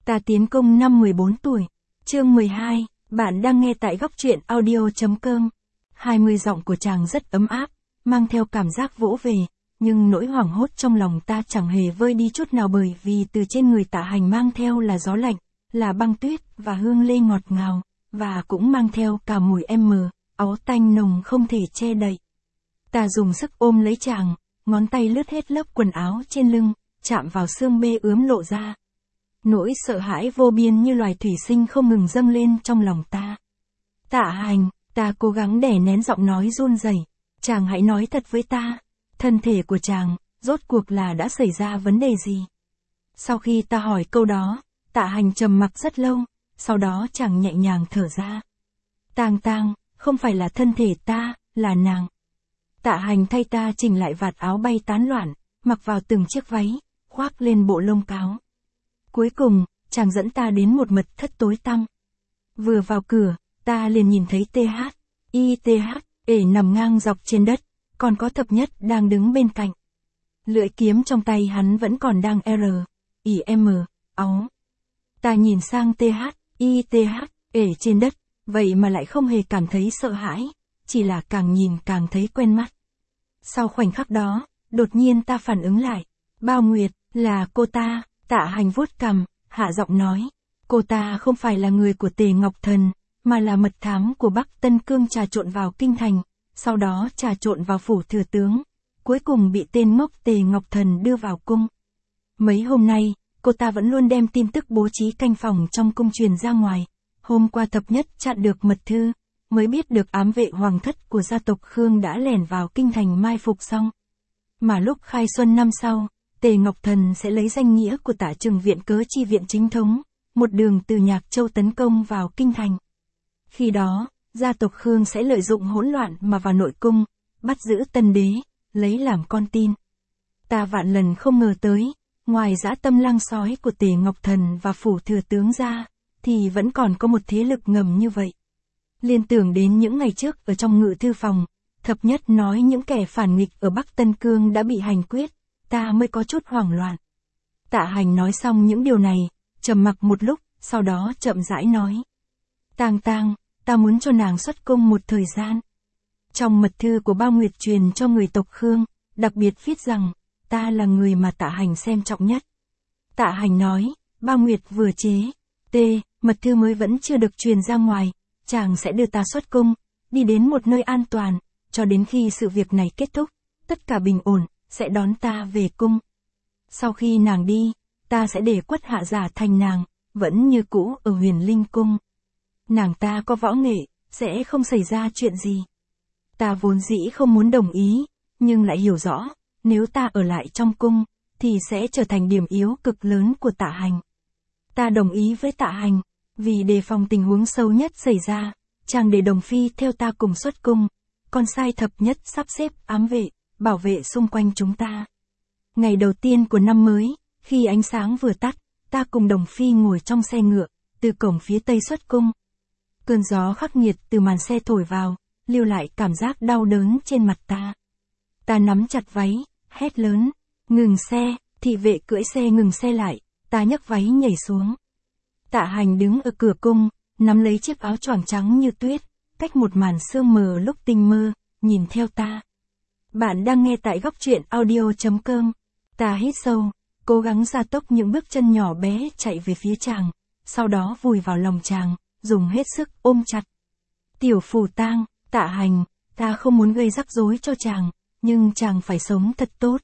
Ta tiến công năm 14 tuổi. Chương 12, bạn đang nghe tại góc truyện audio.com. 20 giọng của chàng rất ấm áp, mang theo cảm giác vỗ về, nhưng nỗi hoảng hốt trong lòng ta chẳng hề vơi đi chút nào bởi vì từ trên người Tạ Hành mang theo là gió lạnh, là băng tuyết và hương lê ngọt ngào, và cũng mang theo cả mùi áo tanh nồng không thể che đậy. Ta dùng sức ôm lấy chàng, ngón tay lướt hết lớp quần áo trên lưng, chạm vào xương bê ướm lộ ra. Nỗi sợ hãi vô biên như loài thủy sinh không ngừng dâng lên trong lòng ta. Tạ Hành, ta cố gắng đè nén giọng nói run rẩy. Chàng hãy nói thật với ta, thân thể của chàng, rốt cuộc là đã xảy ra vấn đề gì? Sau khi ta hỏi câu đó, Tạ Hành trầm mặc rất lâu, sau đó chàng nhẹ nhàng thở ra. Tang, không phải là thân thể ta, là nàng. Tạ Hành thay ta chỉnh lại vạt áo bay tán loạn, mặc vào từng chiếc váy, khoác lên bộ lông cáo. Cuối cùng, chàng dẫn ta đến một mật thất tối tăm. Vừa vào cửa, ta liền nhìn thấy ê nằm ngang dọc trên đất, còn có Thập Nhất đang đứng bên cạnh. Lưỡi kiếm trong tay hắn vẫn còn đang áo. Ta nhìn sang trên đất, vậy mà lại không hề cảm thấy sợ hãi, chỉ là càng nhìn càng thấy quen mắt. Sau khoảnh khắc đó, đột nhiên ta phản ứng lại. Bao Nguyệt, là cô ta. Tạ Hành vuốt cằm, hạ giọng nói. Cô ta không phải là người của Tề Ngọc Thần, mà là mật thám của Bắc Tân Cương trà trộn vào kinh thành, sau đó trà trộn vào phủ thừa tướng, cuối cùng bị tên ngốc Tề Ngọc Thần đưa vào cung. Mấy hôm nay, cô ta vẫn luôn đem tin tức bố trí canh phòng trong cung truyền ra ngoài. Hôm qua Thập Nhất chặn được mật thư, mới biết được ám vệ hoàng thất của gia tộc Khương đã lẻn vào kinh thành mai phục xong. Mà lúc khai xuân năm sau, Tề Ngọc Thần sẽ lấy danh nghĩa của Tả Trừng viện cớ chi viện chính thống, một đường từ Nhạc Châu tấn công vào kinh thành. Khi đó, gia tộc Khương sẽ lợi dụng hỗn loạn mà vào nội cung, bắt giữ Tân Đế, lấy làm con tin. Ta vạn lần không ngờ tới, ngoài dã tâm lang sói của Tề Ngọc Thần và phủ thừa tướng ra, thì vẫn còn có một thế lực ngầm như vậy. Liên tưởng đến những ngày trước ở trong ngự thư phòng, Thập Nhất nói những kẻ phản nghịch ở Bắc Tân Cương đã bị hành quyết, ta mới có chút hoảng loạn. Tạ Hành nói xong những điều này, trầm mặc một lúc, sau đó chậm rãi nói. Tang, ta muốn cho nàng xuất cung một thời gian. Trong mật thư của Bao Nguyệt truyền cho người tộc Khương, đặc biệt viết rằng, ta là người mà Tạ Hành xem trọng nhất. Tạ Hành nói, Bao Nguyệt vừa chế, mật thư mới vẫn chưa được truyền ra ngoài, chàng sẽ đưa ta xuất cung, đi đến một nơi an toàn, cho đến khi sự việc này kết thúc, tất cả bình ổn, sẽ đón ta về cung. Sau khi nàng đi, ta sẽ để Quất Hạ giả thành nàng, vẫn như cũ ở Huyền Linh cung. Nàng ta có võ nghệ, sẽ không xảy ra chuyện gì. Ta vốn dĩ không muốn đồng ý, nhưng lại hiểu rõ, nếu ta ở lại trong cung, thì sẽ trở thành điểm yếu cực lớn của Tạ Hành. Ta đồng ý với Tạ Hành, vì đề phòng tình huống xấu nhất xảy ra, chàng để Đồng Phi theo ta cùng xuất cung, còn sai Thập Nhất sắp xếp ám vệ, bảo vệ xung quanh chúng ta. Ngày đầu tiên của năm mới, khi ánh sáng vừa tắt, ta cùng Đồng Phi ngồi trong xe ngựa, từ cổng phía tây xuất cung. Cơn gió khắc nghiệt từ màn xe thổi vào, lưu lại cảm giác đau đớn trên mặt ta. Ta nắm chặt váy, hét lớn, ngừng xe, thị vệ cưỡi xe ngừng xe lại, ta nhấc váy nhảy xuống. Tạ Hành đứng ở cửa cung, nắm lấy chiếc áo choàng trắng như tuyết, cách một màn sương mờ lúc tinh mơ, nhìn theo ta. Bạn đang nghe tại góc truyện audio.com. Ta hít sâu, cố gắng gia tốc những bước chân nhỏ bé chạy về phía chàng, sau đó vùi vào lòng chàng, dùng hết sức ôm chặt. Tiểu Phù Tang, Tạ Hành, ta không muốn gây rắc rối cho chàng, nhưng chàng phải sống thật tốt.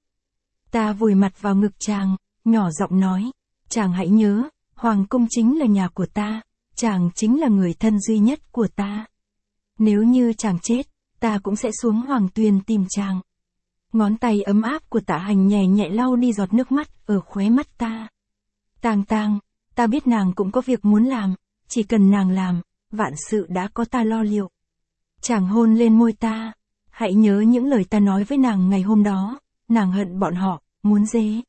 Ta vùi mặt vào ngực chàng, nhỏ giọng nói, chàng hãy nhớ, Hoàng cung chính là nhà của ta, chàng chính là người thân duy nhất của ta. Nếu như chàng chết, ta cũng sẽ xuống Hoàng Tuyền tìm chàng. Ngón tay ấm áp của Tạ Hành nhẹ nhẹ lau đi giọt nước mắt ở khóe mắt ta. Tang, ta biết nàng cũng có việc muốn làm, chỉ cần nàng làm, vạn sự đã có ta lo liệu. Chàng hôn lên môi ta, hãy nhớ những lời ta nói với nàng ngày hôm đó, nàng hận bọn họ, muốn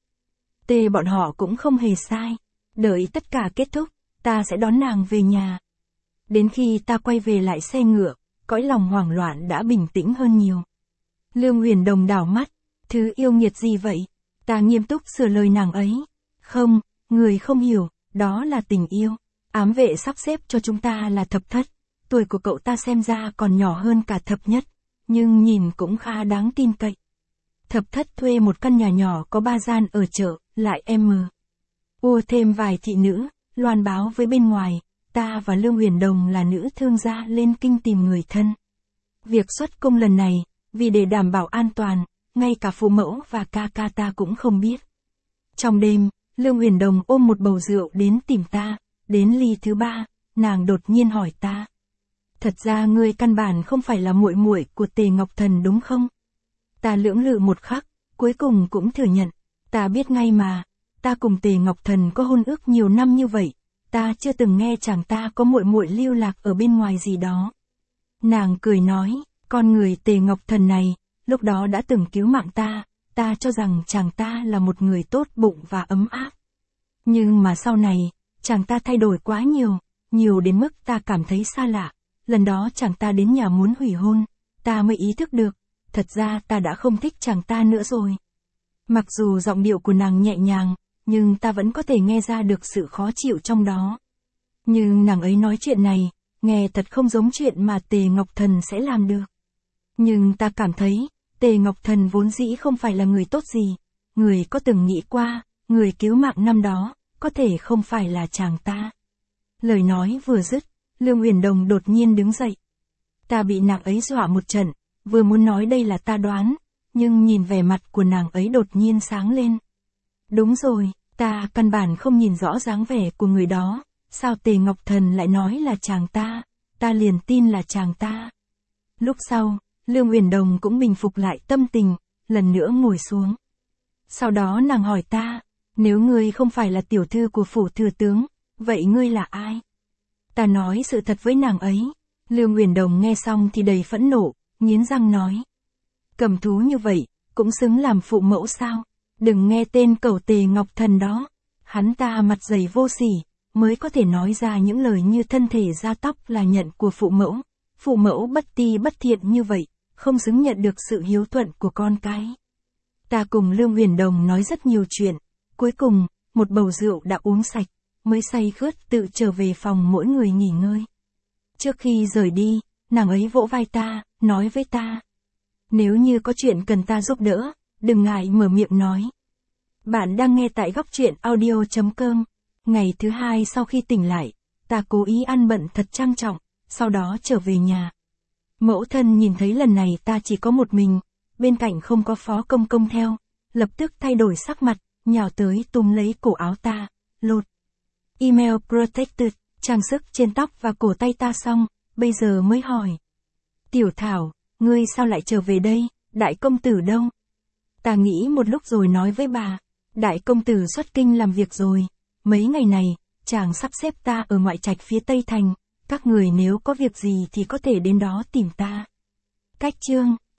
bọn họ cũng không hề sai. Đợi tất cả kết thúc, ta sẽ đón nàng về nhà. Đến khi ta quay về lại xe ngựa, cõi lòng hoảng loạn đã bình tĩnh hơn nhiều. Lương Huyền Đồng đảo mắt, thứ yêu nghiệt gì vậy? Ta nghiêm túc sửa lời nàng ấy. Không, người không hiểu, đó là tình yêu. Ám vệ sắp xếp cho chúng ta là thập thất. Tuổi của cậu ta xem ra còn nhỏ hơn cả thập nhất, nhưng nhìn cũng khá đáng tin cậy. Thập thất thuê một căn nhà nhỏ có 3 gian ở chợ, lại ua thêm vài thị nữ, loan báo với bên ngoài, ta và Lương Huyền Đồng là nữ thương gia lên kinh tìm người thân. Việc xuất cung lần này, vì để đảm bảo an toàn, ngay cả phụ mẫu và ca ca ta cũng không biết. Trong đêm, Lương Huyền Đồng ôm một bầu rượu đến tìm ta, đến ly thứ 3, nàng đột nhiên hỏi ta. Thật ra ngươi căn bản không phải là muội muội của Tề Ngọc Thần đúng không? Ta lưỡng lự một khắc, cuối cùng cũng thừa nhận. Ta biết ngay mà, ta cùng Tề Ngọc Thần có hôn ước nhiều năm như vậy, ta chưa từng nghe chàng ta có muội muội lưu lạc ở bên ngoài gì đó. Nàng cười nói, con người Tề Ngọc Thần này, lúc đó đã từng cứu mạng ta cho rằng chàng ta là một người tốt bụng và ấm áp. Nhưng mà sau này, chàng ta thay đổi quá nhiều đến mức ta cảm thấy xa lạ. Lần đó chàng ta đến nhà muốn hủy hôn, ta mới ý thức được, thật ra ta đã không thích chàng ta nữa rồi. Mặc dù giọng điệu của nàng nhẹ nhàng, nhưng ta vẫn có thể nghe ra được sự khó chịu trong đó. Nhưng nàng ấy nói chuyện này, nghe thật không giống chuyện mà Tề Ngọc Thần sẽ làm được. Nhưng ta cảm thấy, Tề Ngọc Thần vốn dĩ không phải là người tốt gì. Người có từng nghĩ qua, người cứu mạng năm đó, có thể không phải là chàng ta. Lời nói vừa dứt, Lương Huyền Đồng đột nhiên đứng dậy. Ta bị nàng ấy dọa một trận, vừa muốn nói đây là ta đoán, nhưng nhìn vẻ mặt của nàng ấy đột nhiên sáng lên. Đúng rồi, ta căn bản không nhìn rõ dáng vẻ của người đó, sao Tề Ngọc Thần lại nói là chàng ta liền tin là chàng ta. Lúc sau, Lương Huyền Đồng cũng bình phục lại tâm tình, lần nữa ngồi xuống. Sau đó nàng hỏi ta, nếu ngươi không phải là tiểu thư của phủ thừa tướng, vậy ngươi là ai? Ta nói sự thật với nàng ấy. Lương Huyền Đồng nghe xong thì đầy phẫn nộ, nghiến răng nói. Cầm thú như vậy, cũng xứng làm phụ mẫu sao? Đừng nghe tên cẩu Tề Ngọc Thần đó. Hắn ta mặt dày vô sỉ, mới có thể nói ra những lời như thân thể da tóc là nhận của phụ mẫu. Phụ mẫu bất ti bất thiện như vậy, không xứng nhận được sự hiếu thuận của con cái. Ta cùng Lương Huyền Đồng nói rất nhiều chuyện. Cuối cùng, một bầu rượu đã uống sạch, mới say khướt tự trở về phòng mỗi người nghỉ ngơi. Trước khi rời đi, nàng ấy vỗ vai ta, nói với ta. Nếu như có chuyện cần ta giúp đỡ, đừng ngại mở miệng nói. Bạn đang nghe tại Góc Truyện Audio.com. Ngày thứ 2 sau khi tỉnh lại, ta cố ý ăn bận thật trang trọng, sau đó trở về nhà. Mẫu thân nhìn thấy lần này ta chỉ có một mình, bên cạnh không có Phó Công Công theo, lập tức thay đổi sắc mặt, nhào tới túm lấy cổ áo ta, lột. Email protected, trang sức trên tóc và cổ tay ta xong, bây giờ mới hỏi. Tiểu Thảo, ngươi sao lại trở về đây, đại công tử đâu? Ta nghĩ một lúc rồi nói với bà, đại công tử xuất kinh làm việc rồi, mấy ngày này, chàng sắp xếp ta ở ngoại trạch phía Tây Thành, các người nếu có việc gì thì có thể đến đó tìm ta. Cách chương